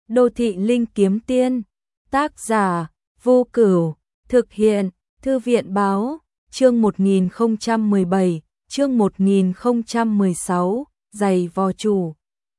Đô thị linh kiếm tiên, tác giả, Vô Cửu, thực hiện, Thư viện báo, chương 1017, chương 1016, giày vò chủ.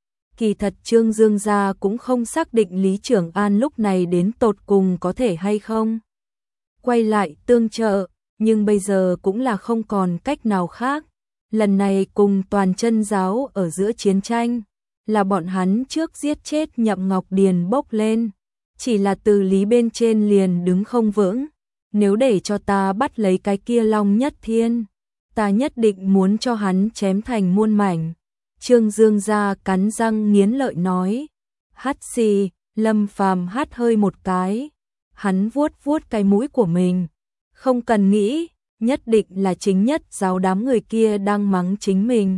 Kỳ thật Trương Dương gia cũng không xác định Lý Trường An lúc này đến tột cùng có thể hay không quay lại tương trợ, nhưng bây giờ cũng là không còn cách nào khác. Lần này cùng Toàn Chân giáo ở giữa chiến tranh, là bọn hắn trước giết chết Nhậm Ngọc Điền bốc lên, chỉ là từ lý bên trên liền đứng không vững. Nếu để cho ta bắt lấy cái kia Long Nhất Thiên, ta nhất định muốn cho hắn chém thành muôn mảnh. Trương Dương gia cắn răng nghiến lợi nói. Hắt xì, Lâm Phàm hắt hơi một cái, hắn vuốt vuốt cái mũi của mình. Không cần nghĩ, nhất định là chính nhất giáo đám người kia đang mắng chính mình.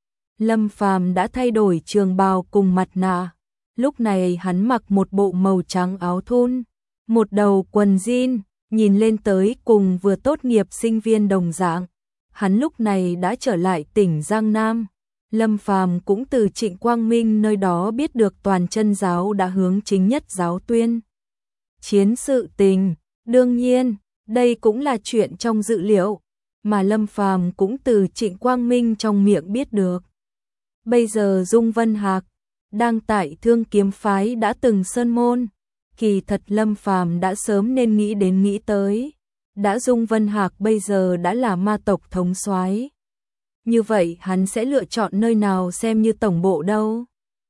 Lâm Phàm đã thay đổi trường bào cùng mặt nạ, lúc này hắn mặc một bộ màu trắng áo thun, một đầu quần jean, nhìn lên tới cùng vừa tốt nghiệp sinh viên đồng dạng. Hắn lúc này đã trở lại tỉnh Giang Nam. Lâm Phàm cũng từ Trịnh Quang Minh nơi đó biết được Toàn Chân giáo đã hướng chính nhất giáo tuyên chiến sự tình. Đương nhiên, đây cũng là chuyện trong dự liệu, mà Lâm Phàm cũng từ Trịnh Quang Minh trong miệng biết được. Bây giờ Dung Vân Hạc đang tại Thương Kiếm phái đã từng sơn môn, kỳ thật Lâm Phàm đã sớm nên nghĩ tới. Đã Dung Vân Hạc bây giờ đã là ma tộc thống soái, như vậy hắn sẽ lựa chọn nơi nào xem như tổng bộ đâu?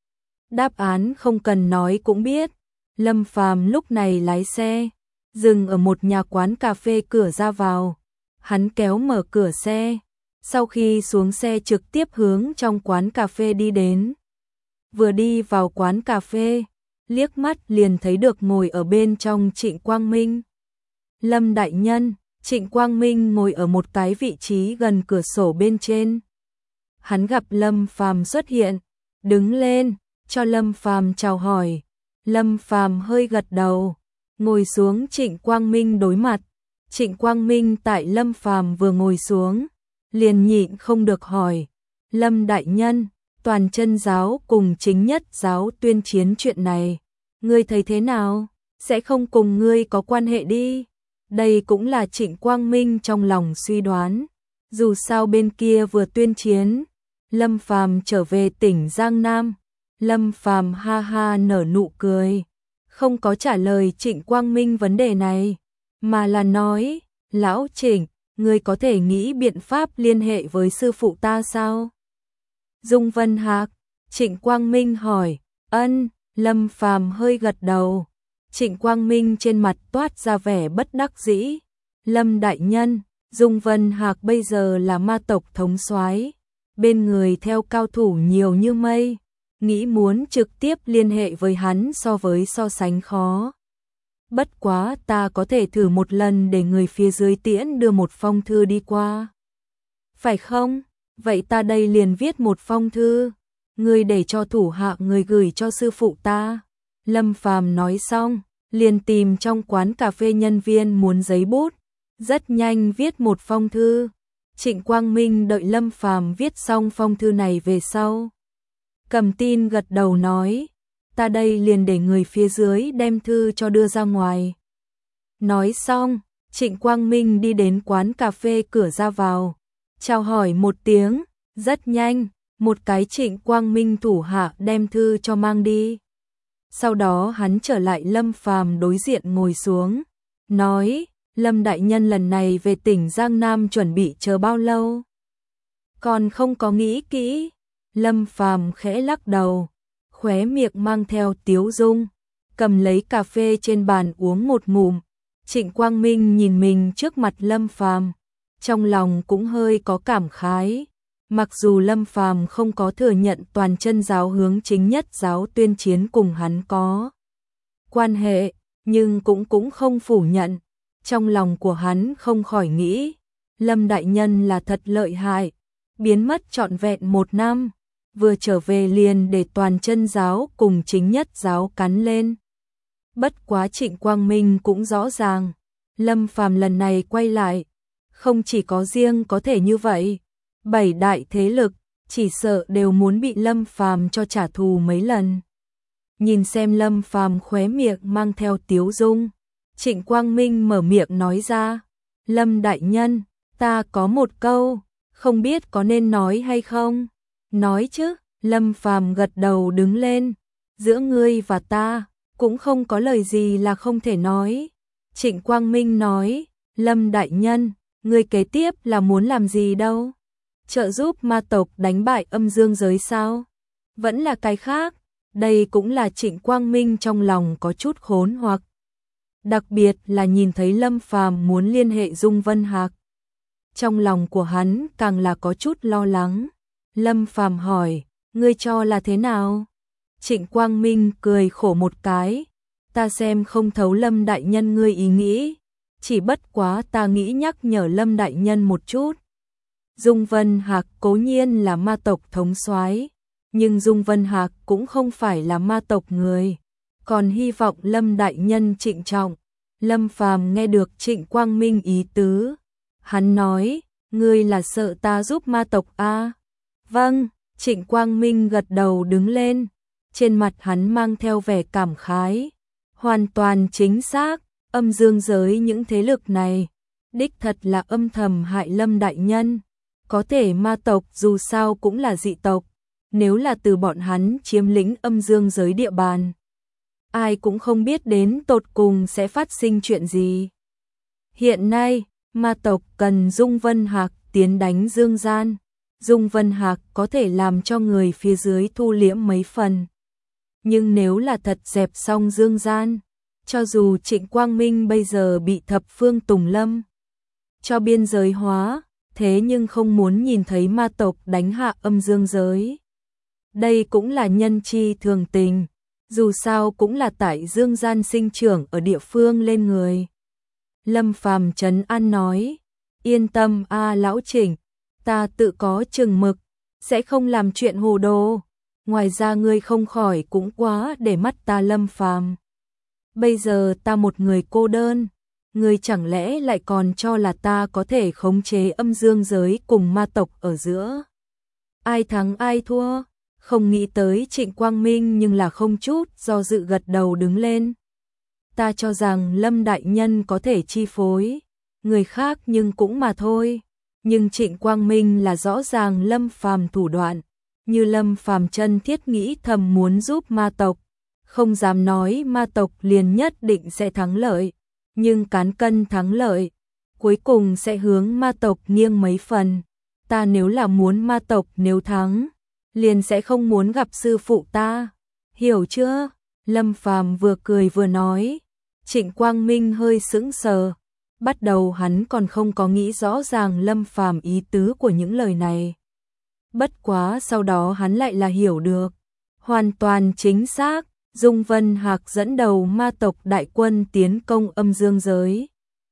Đáp án không cần nói cũng biết. Lâm Phàm lúc này lái xe, dừng ở một nhà quán cà phê cửa ra vào. Hắn kéo mở cửa xe, sau khi xuống xe trực tiếp hướng trong quán cà phê đi đến. Vừa đi vào quán cà phê, liếc mắt liền thấy được ngồi ở bên trong Trịnh Quang Minh. Lâm đại nhân, Trịnh Quang Minh ngồi ở một cái vị trí gần cửa sổ bên trên. Hắn gặp Lâm Phàm xuất hiện, đứng lên, cho Lâm Phàm chào hỏi. Lâm Phàm hơi gật đầu, ngồi xuống Trịnh Quang Minh đối mặt. Trịnh Quang Minh tại Lâm Phàm vừa ngồi xuống, liền nhịn không được hỏi. Lâm đại nhân, Toàn Chân giáo cùng chính nhất giáo tuyên chiến chuyện này, ngươi thấy thế nào? Sẽ không cùng ngươi có quan hệ đi. Đây cũng là Trịnh Quang Minh trong lòng suy đoán. Dù sao bên kia vừa tuyên chiến, Lâm Phàm trở về tỉnh Giang Nam. Lâm Phàm ha ha nở nụ cười, không có trả lời Trịnh Quang Minh vấn đề này, mà là nói, lão Trịnh, ngươi có thể nghĩ biện pháp liên hệ với sư phụ ta sao? Dung Vân Hạc, Trịnh Quang Minh hỏi. Ân, Lâm Phàm hơi gật đầu. Trịnh Quang Minh trên mặt toát ra vẻ bất đắc dĩ. Lâm đại nhân, Dung Vân Hạc bây giờ là ma tộc thống soái, bên người theo cao thủ nhiều như mây, nghĩ muốn trực tiếp liên hệ với hắn so sánh khó. Bất quá ta có thể thử một lần để người phía dưới tiễn đưa một phong thư đi qua. Phải không? Vậy ta đây liền viết một phong thư, ngươi để cho thủ hạ người gửi cho sư phụ ta. Lâm Phàm nói xong, liền tìm trong quán cà phê nhân viên muốn giấy bút, rất nhanh viết một phong thư. Trịnh Quang Minh đợi Lâm Phàm viết xong phong thư này về sau, cầm tin gật đầu nói, ta đây liền để người phía dưới đem thư cho đưa ra ngoài. Nói xong, Trịnh Quang Minh đi đến quán cà phê cửa ra vào, chào hỏi một tiếng, rất nhanh, một cái Trịnh Quang Minh thủ hạ đem thư cho mang đi. Sau đó hắn trở lại Lâm Phàm đối diện ngồi xuống, nói, Lâm đại nhân lần này về tỉnh Giang Nam chuẩn bị chờ bao lâu? Còn không có nghĩ kỹ. Lâm Phàm khẽ lắc đầu, khóe miệng mang theo tiếu dung, cầm lấy cà phê trên bàn uống một ngụm. Trịnh Quang Minh nhìn mình trước mặt Lâm Phàm, trong lòng cũng hơi có cảm khái. Mặc dù Lâm Phàm không có thừa nhận Toàn Chân giáo hướng chính nhất giáo tuyên chiến cùng hắn có quan hệ, nhưng cũng không phủ nhận. Trong lòng của hắn không khỏi nghĩ, Lâm đại nhân là thật lợi hại, biến mất trọn vẹn 1 năm, vừa trở về liền để Toàn Chân giáo cùng chính nhất giáo cắn lên. Bất quá Trịnh Quang Minh cũng rõ ràng, Lâm Phàm lần này quay lại, không chỉ có riêng có thể như vậy, 7 đại thế lực chỉ sợ đều muốn bị Lâm Phàm cho trả thù mấy lần. Nhìn xem Lâm Phàm khóe miệng mang theo tiếu dung, Trịnh Quang Minh mở miệng nói ra, Lâm đại nhân, ta có một câu, không biết có nên nói hay không? Nói chứ, Lâm Phàm gật đầu đứng lên, giữa ngươi và ta, cũng không có lời gì là không thể nói. Trịnh Quang Minh nói, Lâm đại nhân, ngươi kế tiếp là muốn làm gì đâu? Trợ giúp ma tộc đánh bại âm dương giới sao? Vẫn là cái khác, đây cũng là Trịnh Quang Minh trong lòng có chút khốn hoặc. Đặc biệt là nhìn thấy Lâm Phàm muốn liên hệ Dung Vân Hạc. Trong lòng của hắn càng là có chút lo lắng. Lâm Phàm hỏi, ngươi cho là thế nào? Trịnh Quang Minh cười khổ một cái, ta xem không thấu Lâm đại nhân ngươi ý nghĩ, chỉ bất quá ta nghĩ nhắc nhở Lâm đại nhân một chút. Dung Vân Hạc cố nhiên là ma tộc thống soái, nhưng Dung Vân Hạc cũng không phải là ma tộc người, còn hy vọng Lâm đại nhân trịnh trọng. Lâm Phàm nghe được Trịnh Quang Minh ý tứ, hắn nói, ngươi là sợ ta giúp ma tộc a? Vâng, Trịnh Quang Minh gật đầu đứng lên, trên mặt hắn mang theo vẻ cảm khái, hoàn toàn chính xác, âm dương giới những thế lực này, đích thật là âm thầm hại Lâm đại nhân, có thể ma tộc dù sao cũng là dị tộc, nếu là từ bọn hắn chiếm lĩnh âm dương giới địa bàn, ai cũng không biết đến tột cùng sẽ phát sinh chuyện gì. Hiện nay, ma tộc cần Dung Vân Hạc tiến đánh dương gian, Dung Vân Hạc có thể làm cho người phía dưới thu liễm mấy phần. Nhưng nếu là thật dẹp xong dương gian, cho dù Trịnh Quang Minh bây giờ bị thập phương Tùng Lâm cho biên giới hóa, thế nhưng không muốn nhìn thấy ma tộc đánh hạ âm dương giới. Đây cũng là nhân chi thường tình, dù sao cũng là tại dương gian sinh trưởng ở địa phương lên người. Lâm Phàm trấn an nói, yên tâm a lão Trịnh, ta tự có chừng mực, sẽ không làm chuyện hồ đồ. Ngoài ra ngươi không khỏi cũng quá để mắt ta Lâm Phàm. Bây giờ ta một người cô đơn, ngươi chẳng lẽ lại còn cho là ta có thể khống chế âm dương giới cùng ma tộc ở giữa? Ai thắng ai thua? Không nghĩ tới Trịnh Quang Minh nhưng là không chút do dự gật đầu đứng lên. Ta cho rằng Lâm đại nhân có thể chi phối, người khác nhưng cũng mà thôi. Nhưng Trịnh Quang Minh là rõ ràng Lâm Phàm thủ đoạn, như Lâm Phàm chân thiết nghĩ thầm muốn giúp ma tộc, không dám nói ma tộc liền nhất định sẽ thắng lợi, nhưng cán cân thắng lợi, cuối cùng sẽ hướng ma tộc nghiêng mấy phần. Ta nếu là muốn ma tộc nếu thắng, liền sẽ không muốn gặp sư phụ ta, hiểu chưa? Lâm Phàm vừa cười vừa nói. Trịnh Quang Minh hơi sững sờ, bắt đầu hắn còn không có nghĩ rõ ràng Lâm Phàm ý tứ của những lời này. Bất quá sau đó hắn lại là hiểu được, hoàn toàn chính xác, Dung Vân Hạc dẫn đầu ma tộc đại quân tiến công âm dương giới.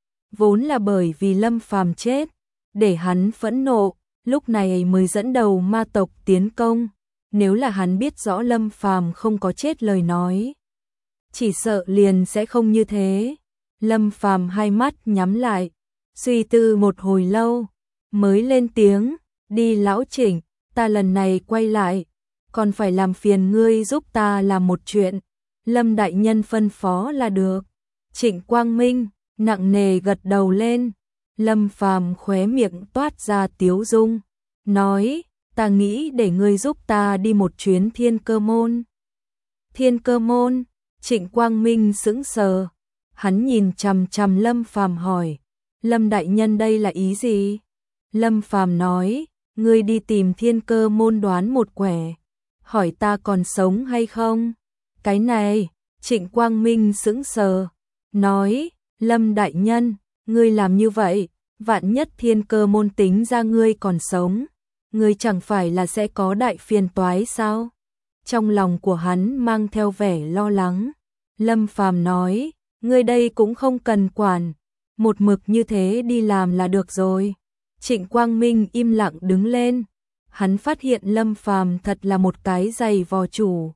Vốn là bởi vì Lâm Phàm chết, để hắn phẫn nộ, lúc này mới dẫn đầu ma tộc tiến công, nếu là hắn biết rõ Lâm Phàm không có chết lời nói, chỉ sợ liền sẽ không như thế. Lâm Phàm hai mắt nhắm lại, suy tư một hồi lâu, mới lên tiếng, đi lão Trịnh, ta lần này quay lại, còn phải làm phiền ngươi giúp ta làm một chuyện, Lâm đại nhân phân phó là được. Trịnh Quang Minh nặng nề gật đầu lên, Lâm Phàm khóe miệng toát ra tiếu dung, nói, ta nghĩ để ngươi giúp ta đi một chuyến Thiên Cơ Môn. Thiên Cơ Môn? Trịnh Quang Minh sững sờ, hắn nhìn chằm chằm Lâm Phàm hỏi, Lâm đại nhân đây là ý gì? Lâm Phàm nói, ngươi đi tìm Thiên Cơ Môn đoán một quẻ, hỏi ta còn sống hay không? Cái này, Trịnh Quang Minh sững sờ, nói, Lâm đại nhân, ngươi làm như vậy, vạn nhất Thiên Cơ Môn tính ra ngươi còn sống, ngươi chẳng phải là sẽ có đại phiền toái sao? Trong lòng của hắn mang theo vẻ lo lắng. Lâm Phàm nói, ngươi đây cũng không cần quản, một mực như thế đi làm là được rồi. Trịnh Quang Minh im lặng đứng lên, hắn phát hiện Lâm Phàm thật là một cái giày vò chủ.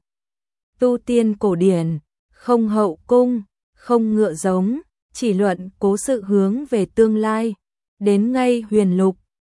Tu tiên cổ điển, không hậu cung, không ngựa giống, chỉ luận cố sự hướng về tương lai, đến ngay huyền lục,